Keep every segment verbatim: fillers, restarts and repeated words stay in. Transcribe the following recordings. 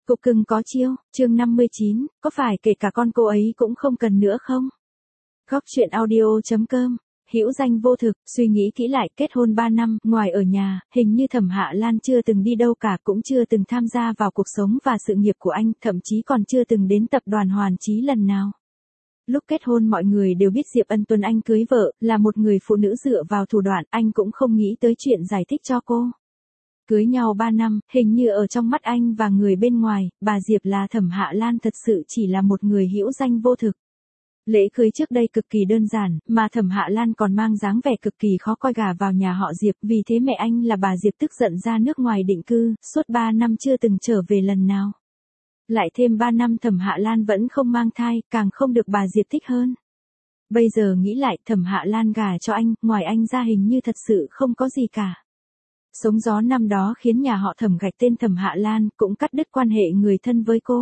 Cục cưng có chiêu, chương năm mươi chín, có phải kể cả con cô ấy cũng không cần nữa không? Góc truyện audio chấm com, hữu danh vô thực, suy nghĩ kỹ lại, kết hôn ba năm, ngoài ở nhà, hình như Thẩm Hạ Lan chưa từng đi đâu cả, cũng chưa từng tham gia vào cuộc sống và sự nghiệp của anh, thậm chí còn chưa từng đến tập đoàn Hoàn Chí lần nào. Lúc kết hôn mọi người đều biết Diệp Ân Tuấn anh cưới vợ, là một người phụ nữ dựa vào thủ đoạn, anh cũng không nghĩ tới chuyện giải thích cho cô. Cưới nhau ba năm, hình như ở trong mắt anh và người bên ngoài, bà Diệp là Thẩm Hạ Lan thật sự chỉ là một người hữu danh vô thực. Lễ cưới trước đây cực kỳ đơn giản, mà Thẩm Hạ Lan còn mang dáng vẻ cực kỳ khó coi gả vào nhà họ Diệp, vì thế mẹ anh là bà Diệp tức giận ra nước ngoài định cư, suốt ba năm chưa từng trở về lần nào. Lại thêm ba năm Thẩm Hạ Lan vẫn không mang thai, càng không được bà Diệp thích hơn. Bây giờ nghĩ lại, Thẩm Hạ Lan gả cho anh, ngoài anh ra hình như thật sự không có gì cả. Sống gió năm đó khiến nhà họ Thẩm gạch tên Thẩm Hạ Lan, cũng cắt đứt quan hệ người thân với cô.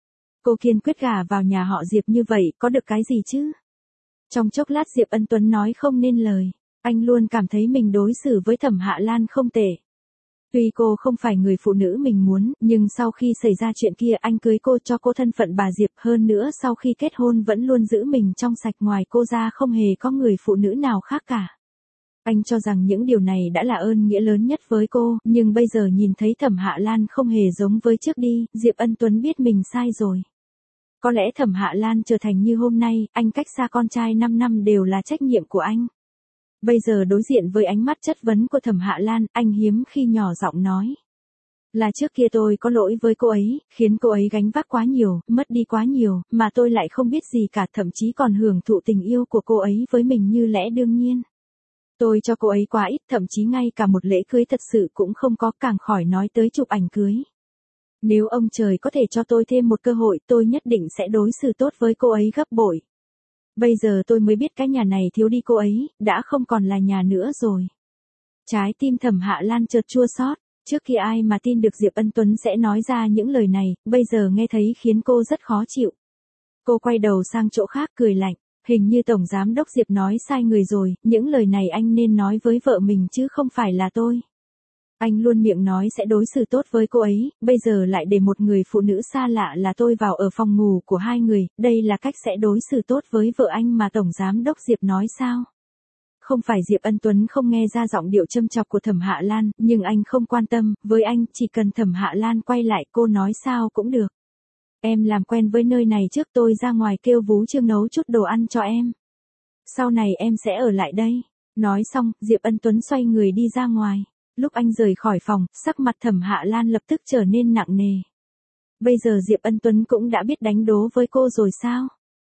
Cô kiên quyết gả vào nhà họ Diệp như vậy, có được cái gì chứ? Trong chốc lát Diệp Ân Tuấn nói không nên lời, anh luôn cảm thấy mình đối xử với Thẩm Hạ Lan không tệ. Tuy cô không phải người phụ nữ mình muốn, nhưng sau khi xảy ra chuyện kia anh cưới cô cho cô thân phận bà Diệp, hơn nữa sau khi kết hôn vẫn luôn giữ mình trong sạch, ngoài cô ra không hề có người phụ nữ nào khác cả. Anh cho rằng những điều này đã là ơn nghĩa lớn nhất với cô, nhưng bây giờ nhìn thấy Thẩm Hạ Lan không hề giống với trước đi, Diệp Ân Tuấn biết mình sai rồi. Có lẽ Thẩm Hạ Lan trở thành như hôm nay, anh cách xa con trai năm năm đều là trách nhiệm của anh. Bây giờ đối diện với ánh mắt chất vấn của Thẩm Hạ Lan, anh hiếm khi nhỏ giọng nói. Là trước kia tôi có lỗi với cô ấy, khiến cô ấy gánh vác quá nhiều, mất đi quá nhiều, mà tôi lại không biết gì cả, thậm chí còn hưởng thụ tình yêu của cô ấy với mình như lẽ đương nhiên. Tôi cho cô ấy quá ít, thậm chí ngay cả một lễ cưới thật sự cũng không có, càng khỏi nói tới chụp ảnh cưới. Nếu ông trời có thể cho tôi thêm một cơ hội, tôi nhất định sẽ đối xử tốt với cô ấy gấp bội. Bây giờ tôi mới biết cái nhà này thiếu đi cô ấy, đã không còn là nhà nữa rồi. Trái tim Thẩm Hạ Lan chợt chua xót, trước kia ai mà tin được Diệp Ân Tuấn sẽ nói ra những lời này, bây giờ nghe thấy khiến cô rất khó chịu. Cô quay đầu sang chỗ khác cười lạnh. Hình như Tổng Giám đốc Diệp nói sai người rồi, những lời này anh nên nói với vợ mình chứ không phải là tôi. Anh luôn miệng nói sẽ đối xử tốt với cô ấy, bây giờ lại để một người phụ nữ xa lạ là tôi vào ở phòng ngủ của hai người, đây là cách sẽ đối xử tốt với vợ anh mà Tổng Giám đốc Diệp nói sao? Không phải Diệp Ân Tuấn không nghe ra giọng điệu châm chọc của Thẩm Hạ Lan, nhưng anh không quan tâm, với anh chỉ cần Thẩm Hạ Lan quay lại cô nói sao cũng được. Em làm quen với nơi này trước, tôi ra ngoài kêu Vú Trương nấu chút đồ ăn cho em. Sau này em sẽ ở lại đây. Nói xong, Diệp Ân Tuấn xoay người đi ra ngoài. Lúc anh rời khỏi phòng, sắc mặt Thẩm Hạ Lan lập tức trở nên nặng nề. Bây giờ Diệp Ân Tuấn cũng đã biết đánh đố với cô rồi sao?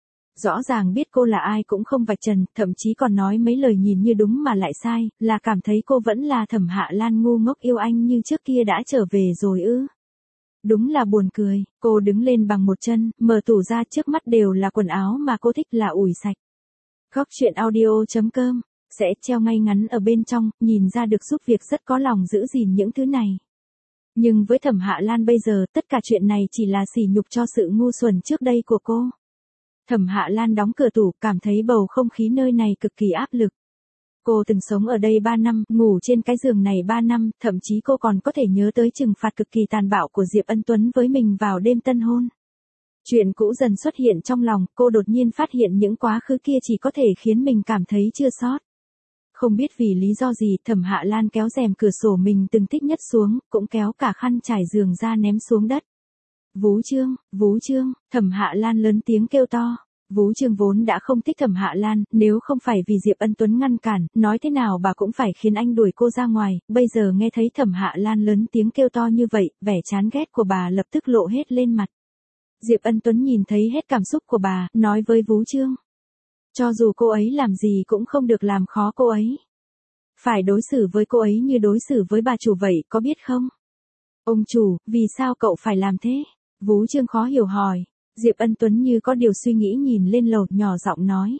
Rõ ràng biết cô là ai cũng không vạch trần, thậm chí còn nói mấy lời nhìn như đúng mà lại sai, là cảm thấy cô vẫn là Thẩm Hạ Lan ngu ngốc yêu anh như trước kia đã trở về rồi ư? Đúng là buồn cười, cô đứng lên bằng một chân, mở tủ ra, trước mắt đều là quần áo mà cô thích là ủi sạch. Góc truyện audio chấm com, sẽ treo ngay ngắn ở bên trong, nhìn ra được giúp việc rất có lòng giữ gìn những thứ này. Nhưng với Thẩm Hạ Lan bây giờ, tất cả chuyện này chỉ là sỉ nhục cho sự ngu xuẩn trước đây của cô. Thẩm Hạ Lan đóng cửa tủ, cảm thấy bầu không khí nơi này cực kỳ áp lực. Cô từng sống ở đây ba năm, ngủ trên cái giường này ba năm, thậm chí cô còn có thể nhớ tới trừng phạt cực kỳ tàn bạo của Diệp Ân Tuấn với mình vào đêm tân hôn. Chuyện cũ dần xuất hiện trong lòng, cô đột nhiên phát hiện những quá khứ kia chỉ có thể khiến mình cảm thấy chua xót. Không biết vì lý do gì, Thẩm Hạ Lan kéo rèm cửa sổ mình từng thích nhất xuống, cũng kéo cả khăn trải giường ra ném xuống đất. Vú Trương, Vú Trương, Thẩm Hạ Lan lớn tiếng kêu to. Vú Trương vốn đã không thích Thẩm Hạ Lan, nếu không phải vì Diệp Ân Tuấn ngăn cản, nói thế nào bà cũng phải khiến anh đuổi cô ra ngoài, bây giờ nghe thấy Thẩm Hạ Lan lớn tiếng kêu to như vậy, vẻ chán ghét của bà lập tức lộ hết lên mặt. Diệp Ân Tuấn nhìn thấy hết cảm xúc của bà, nói với Vú Trương. Cho dù cô ấy làm gì cũng không được làm khó cô ấy. Phải đối xử với cô ấy như đối xử với bà chủ vậy, có biết không? Ông chủ, vì sao cậu phải làm thế? Vú Trương khó hiểu hỏi. Diệp Ân Tuấn như có điều suy nghĩ nhìn lên lầu, nhỏ giọng nói.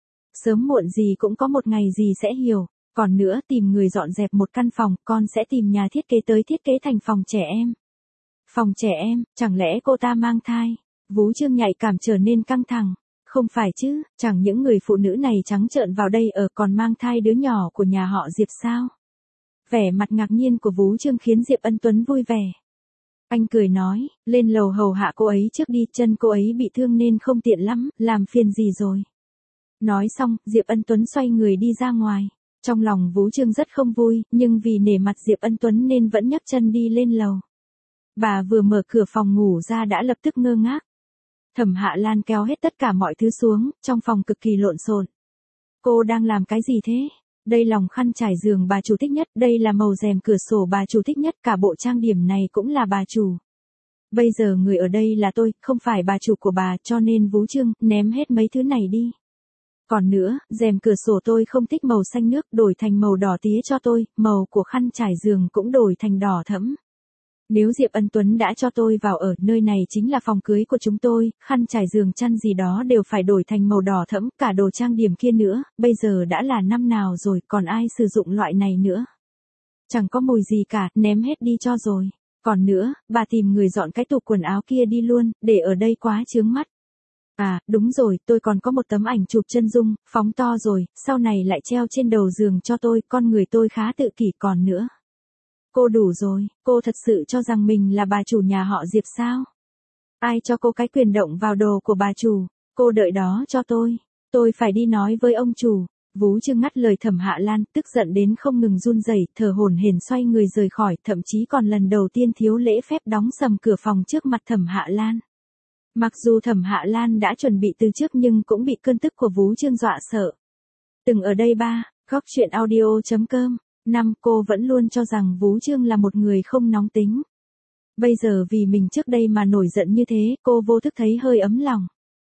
Sớm muộn gì cũng có một ngày gì sẽ hiểu, còn nữa tìm người dọn dẹp một căn phòng, con sẽ tìm nhà thiết kế tới thiết kế thành phòng trẻ em. Phòng trẻ em, chẳng lẽ cô ta mang thai? Vú Trương nhạy cảm trở nên căng thẳng. Không phải chứ, chẳng những người phụ nữ này trắng trợn vào đây ở còn mang thai đứa nhỏ của nhà họ Diệp sao? Vẻ mặt ngạc nhiên của Vú Trương khiến Diệp Ân Tuấn vui vẻ. Anh cười nói, lên lầu hầu hạ cô ấy trước đi, chân cô ấy bị thương nên không tiện lắm, làm phiền gì rồi. Nói xong, Diệp Ân Tuấn xoay người đi ra ngoài. Trong lòng Vũ Trương rất không vui, nhưng vì nể mặt Diệp Ân Tuấn nên vẫn nhấc chân đi lên lầu. Bà vừa mở cửa phòng ngủ ra đã lập tức ngơ ngác. Thẩm Hạ Lan kéo hết tất cả mọi thứ xuống, trong phòng cực kỳ lộn xộn. Cô đang làm cái gì thế? Đây lòng khăn trải giường bà chủ thích nhất, đây là màu rèm cửa sổ bà chủ thích nhất, cả bộ trang điểm này cũng là bà chủ. Bây giờ người ở đây là tôi, không phải bà chủ của bà, cho nên Vũ Trương, ném hết mấy thứ này đi. Còn nữa, rèm cửa sổ tôi không thích màu xanh nước, đổi thành màu đỏ tía cho tôi, màu của khăn trải giường cũng đổi thành đỏ thẫm. Nếu Diệp Ân Tuấn đã cho tôi vào ở, nơi này chính là phòng cưới của chúng tôi, khăn trải giường chăn gì đó đều phải đổi thành màu đỏ thẫm, cả đồ trang điểm kia nữa, bây giờ đã là năm nào rồi, còn ai sử dụng loại này nữa. Chẳng có mùi gì cả, ném hết đi cho rồi. Còn nữa, bà tìm người dọn cái tủ quần áo kia đi luôn, để ở đây quá chướng mắt. À, đúng rồi, tôi còn có một tấm ảnh chụp chân dung, phóng to rồi, sau này lại treo trên đầu giường cho tôi, con người tôi khá tự kỷ. Còn nữa. Cô đủ rồi, cô thật sự cho rằng mình là bà chủ nhà họ Diệp sao? Ai cho cô cái quyền động vào đồ của bà chủ? Cô đợi đó cho tôi, tôi phải đi nói với ông chủ. Vũ Trương ngắt lời Thẩm Hạ Lan, tức giận đến không ngừng run rẩy, thở hổn hển xoay người rời khỏi, thậm chí còn lần đầu tiên thiếu lễ phép đóng sầm cửa phòng trước mặt Thẩm Hạ Lan. Mặc dù Thẩm Hạ Lan đã chuẩn bị từ trước nhưng cũng bị cơn tức của Vũ Trương dọa sợ. Từng ở đây ba, góc truyện audio chấm com. Năm, cô vẫn luôn cho rằng Vũ Trương là một người không nóng tính. Bây giờ vì mình trước đây mà nổi giận như thế, cô vô thức thấy hơi ấm lòng.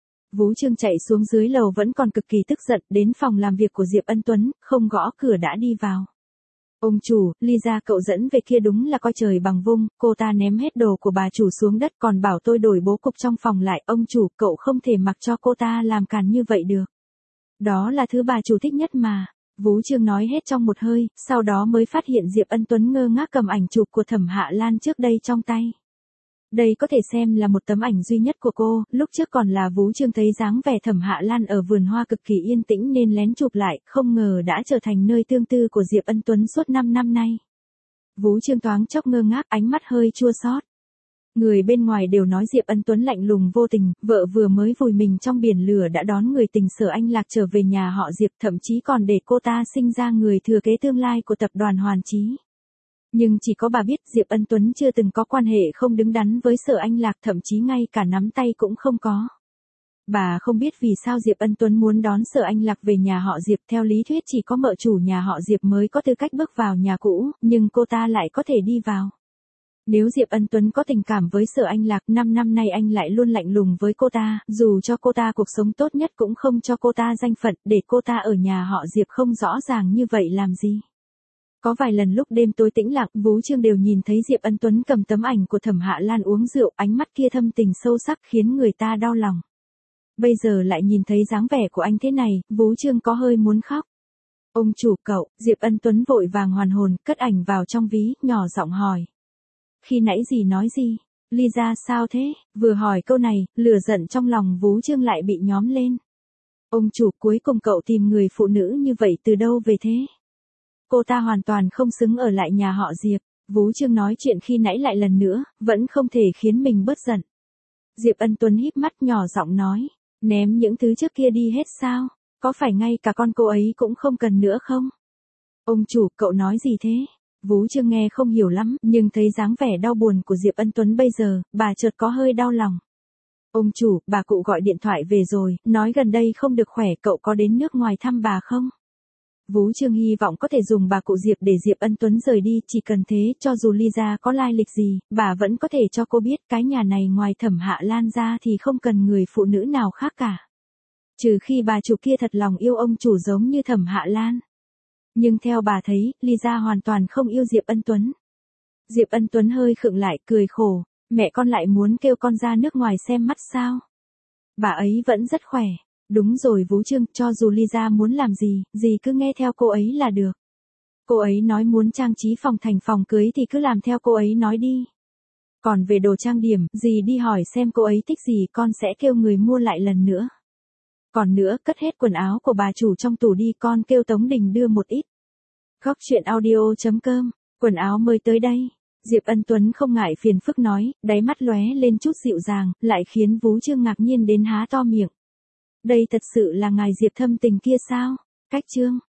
Vũ Trương chạy xuống dưới lầu vẫn còn cực kỳ tức giận, đến phòng làm việc của Diệp Ân Tuấn, không gõ cửa đã đi vào. Ông chủ, Ly ra cậu dẫn về kia đúng là coi trời bằng vung, cô ta ném hết đồ của bà chủ xuống đất còn bảo tôi đổi bố cục trong phòng lại. Ông chủ, cậu không thể mặc cho cô ta làm càn như vậy được. Đó là thứ bà chủ thích nhất mà. Vũ Trương nói hết trong một hơi, sau đó mới phát hiện Diệp Ân Tuấn ngơ ngác cầm ảnh chụp của Thẩm Hạ Lan trước đây trong tay. Đây có thể xem là một tấm ảnh duy nhất của cô, lúc trước còn là Vũ Trương thấy dáng vẻ Thẩm Hạ Lan ở vườn hoa cực kỳ yên tĩnh nên lén chụp lại, không ngờ đã trở thành nơi tương tư của Diệp Ân Tuấn suốt năm năm nay. Vũ Trương thoáng chốc ngơ ngác, ánh mắt hơi chua xót. Người bên ngoài đều nói Diệp Ân Tuấn lạnh lùng vô tình, vợ vừa mới vùi mình trong biển lửa đã đón người tình Sở Anh Lạc trở về nhà họ Diệp, thậm chí còn để cô ta sinh ra người thừa kế tương lai của tập đoàn Hoàn Chí. Nhưng chỉ có bà biết Diệp Ân Tuấn chưa từng có quan hệ không đứng đắn với Sở Anh Lạc, thậm chí ngay cả nắm tay cũng không có. Bà không biết vì sao Diệp Ân Tuấn muốn đón Sở Anh Lạc về nhà họ Diệp, theo lý thuyết chỉ có mợ chủ nhà họ Diệp mới có tư cách bước vào nhà cũ, nhưng cô ta lại có thể đi vào. Nếu Diệp Ân Tuấn có tình cảm với Sở Anh Lạc, năm năm nay anh lại luôn lạnh lùng với cô ta, dù cho cô ta cuộc sống tốt nhất cũng không cho cô ta danh phận, để cô ta ở nhà họ Diệp không rõ ràng như vậy làm gì. Có vài lần lúc đêm tối tĩnh lặng, Vũ Trương đều nhìn thấy Diệp Ân Tuấn cầm tấm ảnh của Thẩm Hạ Lan uống rượu, ánh mắt kia thâm tình sâu sắc khiến người ta đau lòng. Bây giờ lại nhìn thấy dáng vẻ của anh thế này, Vũ Trương có hơi muốn khóc. Ông chủ cậu, Diệp Ân Tuấn vội vàng hoàn hồn, cất ảnh vào trong ví, nhỏ giọng hỏi. Khi nãy gì nói gì? Ly ra sao thế? Vừa hỏi câu này, lửa giận trong lòng Vũ Trương lại bị nhóm lên. Ông chủ, cuối cùng cậu tìm người phụ nữ như vậy từ đâu về thế? Cô ta hoàn toàn không xứng ở lại nhà họ Diệp. Vũ Trương nói chuyện khi nãy lại lần nữa, vẫn không thể khiến mình bớt giận. Diệp Ân Tuấn híp mắt nhỏ giọng nói, ném những thứ trước kia đi hết sao? Có phải ngay cả con cô ấy cũng không cần nữa không? Ông chủ, cậu nói gì thế? Vũ Trương nghe không hiểu lắm, nhưng thấy dáng vẻ đau buồn của Diệp Ân Tuấn bây giờ, bà chợt có hơi đau lòng. Ông chủ, bà cụ gọi điện thoại về rồi, nói gần đây không được khỏe, cậu có đến nước ngoài thăm bà không? Vũ Trương hy vọng có thể dùng bà cụ Diệp để Diệp Ân Tuấn rời đi, chỉ cần thế, cho dù Ly gia có lai lịch gì, bà vẫn có thể cho cô biết cái nhà này ngoài Thẩm Hạ Lan ra thì không cần người phụ nữ nào khác cả. Trừ khi bà chủ kia thật lòng yêu ông chủ giống như Thẩm Hạ Lan. Nhưng theo bà thấy, Ly gia hoàn toàn không yêu Diệp Ân Tuấn. Diệp Ân Tuấn hơi khựng lại, cười khổ, mẹ con lại muốn kêu con ra nước ngoài xem mắt sao? Bà ấy vẫn rất khỏe. Đúng rồi Vũ Trương, cho dù Ly gia muốn làm gì, gì cứ nghe theo cô ấy là được. Cô ấy nói muốn trang trí phòng thành phòng cưới thì cứ làm theo cô ấy nói đi. Còn về đồ trang điểm, dì đi hỏi xem cô ấy thích gì, con sẽ kêu người mua lại lần nữa. Còn nữa, cất hết quần áo của bà chủ trong tủ đi, con kêu Tống Đình đưa một ít. Góc truyện audio chấm com, quần áo mới tới đây. Diệp Ân Tuấn không ngại phiền phức nói, đáy mắt lóe lên chút dịu dàng, lại khiến Vú Trương ngạc nhiên đến há to miệng. Đây thật sự là ngài Diệp thâm tình kia sao? Cách Trương,